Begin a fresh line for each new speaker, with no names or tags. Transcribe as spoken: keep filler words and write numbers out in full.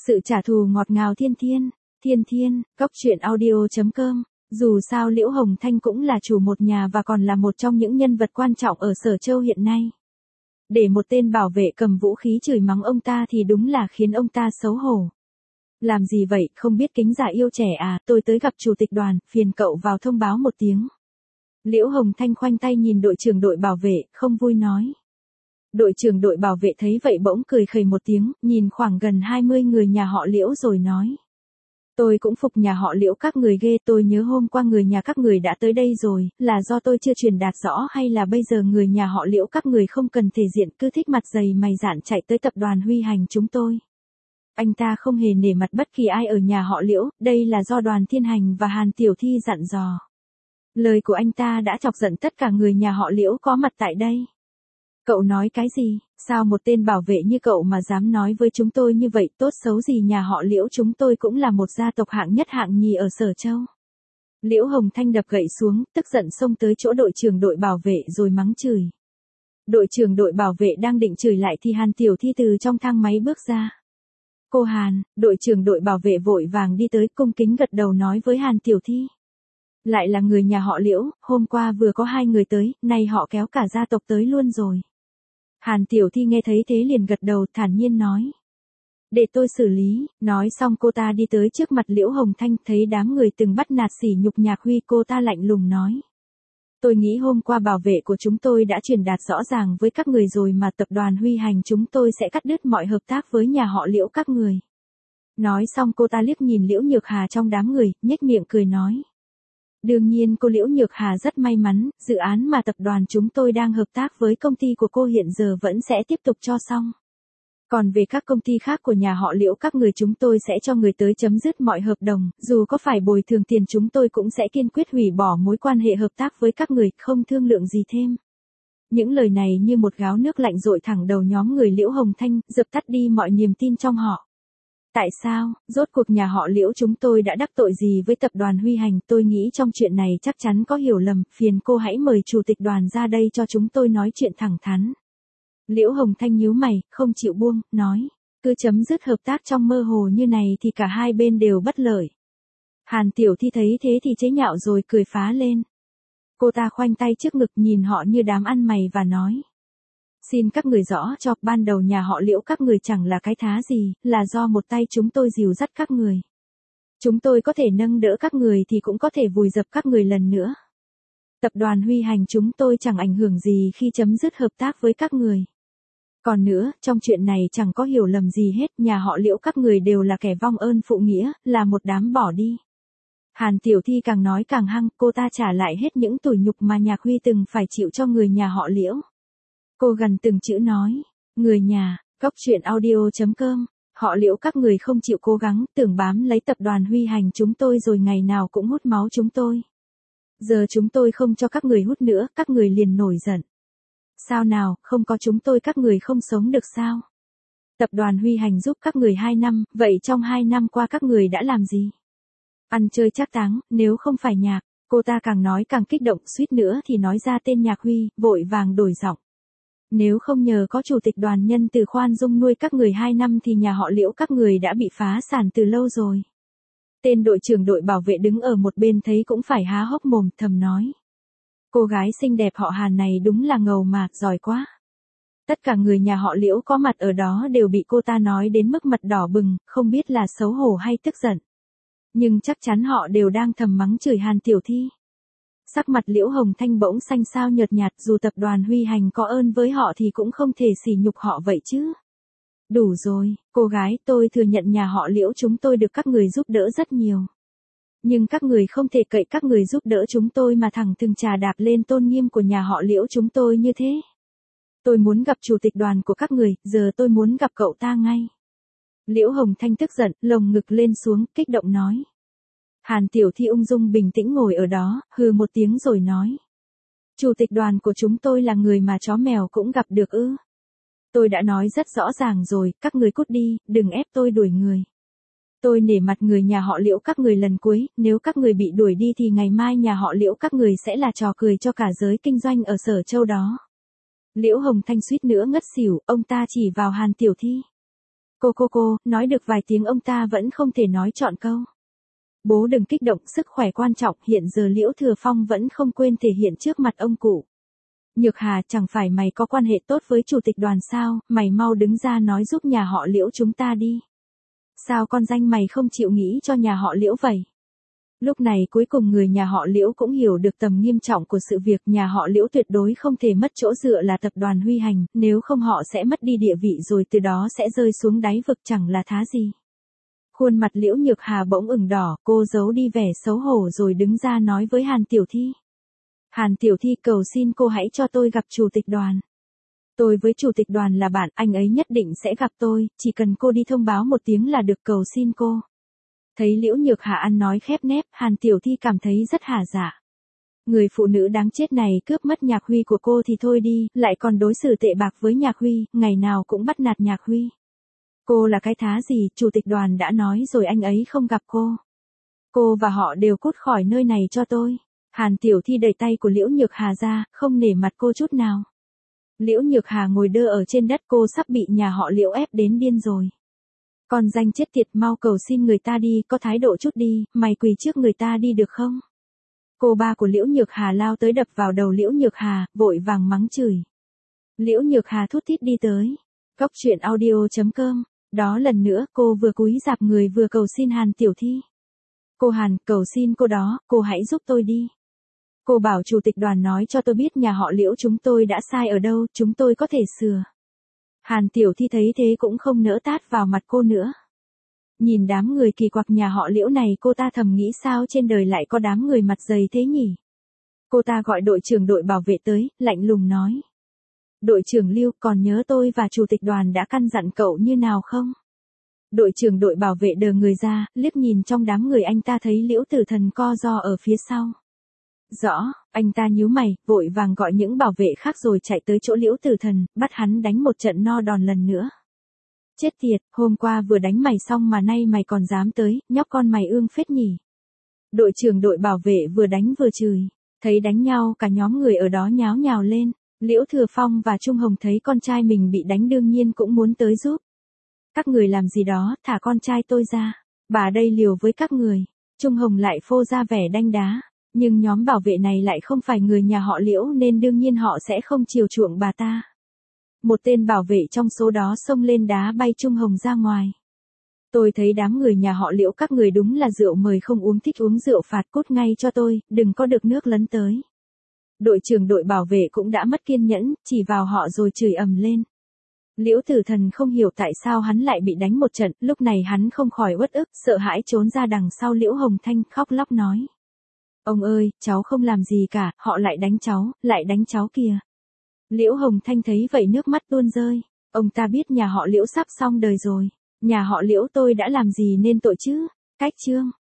Sự trả thù ngọt ngào thiên thiên, thiên thiên, cốc truyện audio.com. Dù sao Liễu Hồng Thanh cũng là chủ một nhà và còn là một trong những nhân vật quan trọng ở Sở Châu hiện nay. Để một tên bảo vệ cầm vũ khí chửi mắng ông ta thì đúng là khiến ông ta xấu hổ. Làm gì vậy, không biết kính già yêu trẻ à, tôi tới gặp chủ tịch đoàn, phiền cậu vào thông báo một tiếng. Liễu Hồng Thanh khoanh tay nhìn đội trưởng đội bảo vệ, không vui nói. Đội trưởng đội bảo vệ thấy vậy bỗng cười khẩy một tiếng, nhìn khoảng gần hai mươi người nhà họ Liễu rồi nói. Tôi cũng phục nhà họ Liễu các người ghê, tôi nhớ hôm qua người nhà các người đã tới đây rồi, là do tôi chưa truyền đạt rõ hay là bây giờ người nhà họ Liễu các người không cần thể diện cứ thích mặt dày mày dạn chạy tới tập đoàn Huy Hành chúng tôi. Anh ta không hề nể mặt bất kỳ ai ở nhà họ Liễu, đây là do Đoàn Thiên Hành và Hàn Tiểu Thi dặn dò. Lời của anh ta đã chọc giận tất cả người nhà họ Liễu có mặt tại đây. Cậu nói cái gì, sao một tên bảo vệ như cậu mà dám nói với chúng tôi như vậy, tốt xấu gì nhà họ Liễu chúng tôi cũng là một gia tộc hạng nhất hạng nhì ở Sở Châu. Liễu Hồng Thanh đập gậy xuống, tức giận xông tới chỗ đội trưởng đội bảo vệ rồi mắng chửi. Đội trưởng đội bảo vệ đang định chửi lại thì Hàn Tiểu Thi từ trong thang máy bước ra. Cô Hàn, đội trưởng đội bảo vệ vội vàng đi tới cung kính gật đầu nói với Hàn Tiểu Thi. Lại là người nhà họ Liễu, hôm qua vừa có hai người tới, nay họ kéo cả gia tộc tới luôn rồi. Hàn Tiểu Thi nghe thấy thế liền gật đầu thản nhiên nói. Để tôi xử lý, nói xong cô ta đi tới trước mặt Liễu Hồng Thanh thấy đám người từng bắt nạt sỉ nhục Nhạc Huy cô ta lạnh lùng nói. Tôi nghĩ hôm qua bảo vệ của chúng tôi đã truyền đạt rõ ràng với các người rồi mà tập đoàn Huy Hành chúng tôi sẽ cắt đứt mọi hợp tác với nhà họ Liễu các người. Nói xong cô ta liếc nhìn Liễu Nhược Hà trong đám người, nhếch miệng cười nói. Đương nhiên cô Liễu Nhược Hà rất may mắn, dự án mà tập đoàn chúng tôi đang hợp tác với công ty của cô hiện giờ vẫn sẽ tiếp tục cho xong. Còn về các công ty khác của nhà họ Liễu các người chúng tôi sẽ cho người tới chấm dứt mọi hợp đồng, dù có phải bồi thường tiền chúng tôi cũng sẽ kiên quyết hủy bỏ mối quan hệ hợp tác với các người, không thương lượng gì thêm. Những lời này như một gáo nước lạnh dội thẳng đầu nhóm người Liễu Hồng Thanh, dập tắt đi mọi niềm tin trong họ. Tại sao, rốt cuộc nhà họ Liễu chúng tôi đã đắc tội gì với tập đoàn Huy Hành, tôi nghĩ trong chuyện này chắc chắn có hiểu lầm, phiền cô hãy mời chủ tịch đoàn ra đây cho chúng tôi nói chuyện thẳng thắn. Liễu Hồng Thanh nhíu mày, không chịu buông, nói, cứ chấm dứt hợp tác trong mơ hồ như này thì cả hai bên đều bất lợi. Hàn Tiểu Thi thấy thế thì chế nhạo rồi cười phá lên. Cô ta khoanh tay trước ngực nhìn họ như đám ăn mày và nói. Xin các người rõ cho, ban đầu nhà họ Liễu các người chẳng là cái thá gì, là do một tay chúng tôi dìu dắt các người. Chúng tôi có thể nâng đỡ các người thì cũng có thể vùi dập các người lần nữa. Tập đoàn Huy Hành chúng tôi chẳng ảnh hưởng gì khi chấm dứt hợp tác với các người. Còn nữa, trong chuyện này chẳng có hiểu lầm gì hết, nhà họ Liễu các người đều là kẻ vong ơn phụ nghĩa, là một đám bỏ đi. Hàn Tiểu Thi càng nói càng hăng, cô ta trả lại hết những tủi nhục mà Nhạc Huy từng phải chịu cho người nhà họ Liễu. Cô gần từng chữ nói, người nhà, cốc truyện audio.com, họ Liễu các người không chịu cố gắng, tưởng bám lấy tập đoàn Huy Hành chúng tôi rồi ngày nào cũng hút máu chúng tôi. Giờ chúng tôi không cho các người hút nữa, các người liền nổi giận. Sao nào, không có chúng tôi các người không sống được sao? Tập đoàn Huy Hành giúp các người hai năm, vậy trong hai năm qua các người đã làm gì? Ăn chơi trác táng, nếu không phải Nhạc, cô ta càng nói càng kích động, suýt nữa thì nói ra tên Nhạc Huy, vội vàng đổi giọng. Nếu không nhờ có chủ tịch đoàn nhân từ khoan dung nuôi các người hai năm thì nhà họ Liễu các người đã bị phá sản từ lâu rồi. Tên đội trưởng đội bảo vệ đứng ở một bên thấy cũng phải há hốc mồm, thầm nói. Cô gái xinh đẹp họ Hàn này đúng là ngầu mà, giỏi quá. Tất cả người nhà họ Liễu có mặt ở đó đều bị cô ta nói đến mức mặt đỏ bừng, không biết là xấu hổ hay tức giận. Nhưng chắc chắn họ đều đang thầm mắng chửi Hàn Tiểu Thi. Sắc mặt Liễu Hồng Thanh bỗng xanh xao nhợt nhạt, dù tập đoàn Huy Hành có ơn với họ thì cũng không thể sỉ nhục họ vậy chứ. Đủ rồi, cô gái, tôi thừa nhận nhà họ Liễu chúng tôi được các người giúp đỡ rất nhiều. Nhưng các người không thể cậy các người giúp đỡ chúng tôi mà thẳng thừng trà đạp lên tôn nghiêm của nhà họ Liễu chúng tôi như thế. Tôi muốn gặp chủ tịch đoàn của các người, giờ tôi muốn gặp cậu ta ngay. Liễu Hồng Thanh tức giận, lồng ngực lên xuống, kích động nói. Hàn Tiểu Thi ung dung bình tĩnh ngồi ở đó, hừ một tiếng rồi nói. Chủ tịch đoàn của chúng tôi là người mà chó mèo cũng gặp được ư. Tôi đã nói rất rõ ràng rồi, các người cút đi, đừng ép tôi đuổi người. Tôi nể mặt người nhà họ Liễu các người lần cuối, nếu các người bị đuổi đi thì ngày mai nhà họ Liễu các người sẽ là trò cười cho cả giới kinh doanh ở Sở Châu đó. Liễu Hồng Thanh suýt nữa ngất xỉu, ông ta chỉ vào Hàn Tiểu Thi. Cô cô cô, nói được vài tiếng ông ta vẫn không thể nói trọn câu. Bố đừng kích động, sức khỏe quan trọng, hiện giờ Liễu Thừa Phong vẫn không quên thể hiện trước mặt ông cụ. Nhược Hà, chẳng phải mày có quan hệ tốt với chủ tịch đoàn sao, mày mau đứng ra nói giúp nhà họ Liễu chúng ta đi. Sao con danh mày không chịu nghĩ cho nhà họ Liễu vậy? Lúc này cuối cùng người nhà họ Liễu cũng hiểu được tầm nghiêm trọng của sự việc, nhà họ Liễu tuyệt đối không thể mất chỗ dựa là tập đoàn Huy Hành, nếu không họ sẽ mất đi địa vị rồi từ đó sẽ rơi xuống đáy vực chẳng là thá gì. Khuôn mặt Liễu Nhược Hà bỗng ửng đỏ, cô giấu đi vẻ xấu hổ rồi đứng ra nói với Hàn Tiểu Thi. Hàn Tiểu Thi, cầu xin cô hãy cho tôi gặp chủ tịch đoàn. Tôi với chủ tịch đoàn là bạn, anh ấy nhất định sẽ gặp tôi, chỉ cần cô đi thông báo một tiếng là được, cầu xin cô. Thấy Liễu Nhược Hà ăn nói khép nép, Hàn Tiểu Thi cảm thấy rất hả dạ. Người phụ nữ đáng chết này cướp mất Nhạc Huy của cô thì thôi đi, lại còn đối xử tệ bạc với Nhạc Huy, ngày nào cũng bắt nạt Nhạc Huy. Cô là cái thá gì, chủ tịch đoàn đã nói rồi anh ấy không gặp cô. Cô và họ đều cút khỏi nơi này cho tôi. Hàn Tiểu Thi đẩy tay của Liễu Nhược Hà ra, không nể mặt cô chút nào. Liễu Nhược Hà ngồi đơ ở trên đất, cô sắp bị nhà họ Liễu ép đến điên rồi. Con danh chết tiệt, mau cầu xin người ta đi, có thái độ chút đi, mày quỳ trước người ta đi được không? Cô ba của Liễu Nhược Hà lao tới đập vào đầu Liễu Nhược Hà, vội vàng mắng chửi. Liễu Nhược Hà thút thít đi tới. Góc truyện audio chấm com. Đó lần nữa cô vừa cúi rạp người vừa cầu xin Hàn Tiểu Thi. Cô Hàn, cầu xin cô đó, cô hãy giúp tôi đi. Cô bảo chủ tịch đoàn nói cho tôi biết nhà họ Liễu chúng tôi đã sai ở đâu, chúng tôi có thể sửa. Hàn Tiểu Thi thấy thế cũng không nỡ tát vào mặt cô nữa. Nhìn đám người kỳ quặc nhà họ Liễu này, cô ta thầm nghĩ sao trên đời lại có đám người mặt dày thế nhỉ. Cô ta gọi đội trưởng đội bảo vệ tới, lạnh lùng nói. Đội trưởng Lưu, còn nhớ tôi và chủ tịch đoàn đã căn dặn cậu như nào không? Đội trưởng đội bảo vệ đờ người ra, liếc nhìn trong đám người, anh ta thấy Liễu Tử Thần co ro ở phía sau. Rõ, anh ta nhíu mày, vội vàng gọi những bảo vệ khác rồi chạy tới chỗ Liễu Tử Thần, bắt hắn đánh một trận no đòn lần nữa. Chết tiệt, hôm qua vừa đánh mày xong mà nay mày còn dám tới, nhóc con mày ương phết nhỉ. Đội trưởng đội bảo vệ vừa đánh vừa chửi, thấy đánh nhau cả nhóm người ở đó nháo nhào lên. Liễu Thừa Phong và Trung Hồng thấy con trai mình bị đánh đương nhiên cũng muốn tới giúp. Các người làm gì đó, thả con trai tôi ra. Bà đây liều với các người. Trung Hồng lại phô ra vẻ đanh đá. Nhưng nhóm bảo vệ này lại không phải người nhà họ Liễu nên đương nhiên họ sẽ không chiều chuộng bà ta. Một tên bảo vệ trong số đó xông lên đá bay Trung Hồng ra ngoài. Tôi thấy đám người nhà họ Liễu các người đúng là rượu mời không uống, thích uống rượu phạt, cút ngay cho tôi, đừng có được nước lấn tới. Đội trưởng đội bảo vệ cũng đã mất kiên nhẫn, chỉ vào họ rồi chửi ầm lên. Liễu Tử Thần không hiểu tại sao hắn lại bị đánh một trận, lúc này hắn không khỏi uất ức, sợ hãi trốn ra đằng sau Liễu Hồng Thanh, khóc lóc nói. Ông ơi, cháu không làm gì cả, họ lại đánh cháu, lại đánh cháu kìa. Liễu Hồng Thanh thấy vậy nước mắt tuôn rơi, ông ta biết nhà họ Liễu sắp xong đời rồi, nhà họ Liễu tôi đã làm gì nên tội chứ, cách chương.